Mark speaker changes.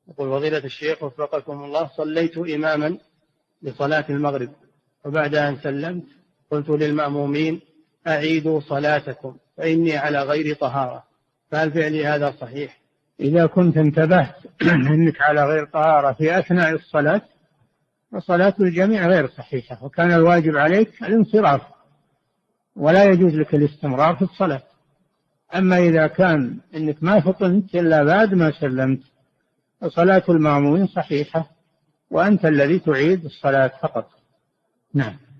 Speaker 1: يقول فضيلة الشيخ وفقكم الله، صليت إماما لصلاة المغرب، وبعد أن سلمت قلت للمأمومين أعيدوا صلاتكم فإني على غير طهارة، فهل فعلي هذا صحيح؟
Speaker 2: إذا كنت انتبهت أنك على غير طهارة في أثناء الصلاة فصلاة الجميع غير صحيحة، وكان الواجب عليك الانصراف، ولا يجوز لك الاستمرار في الصلاة. أما إذا كان أنك ما فطنت إلا بعد ما سلمت فصلاة المأمومين صحيحة، وأنت الذي تعيد الصلاة فقط. نعم.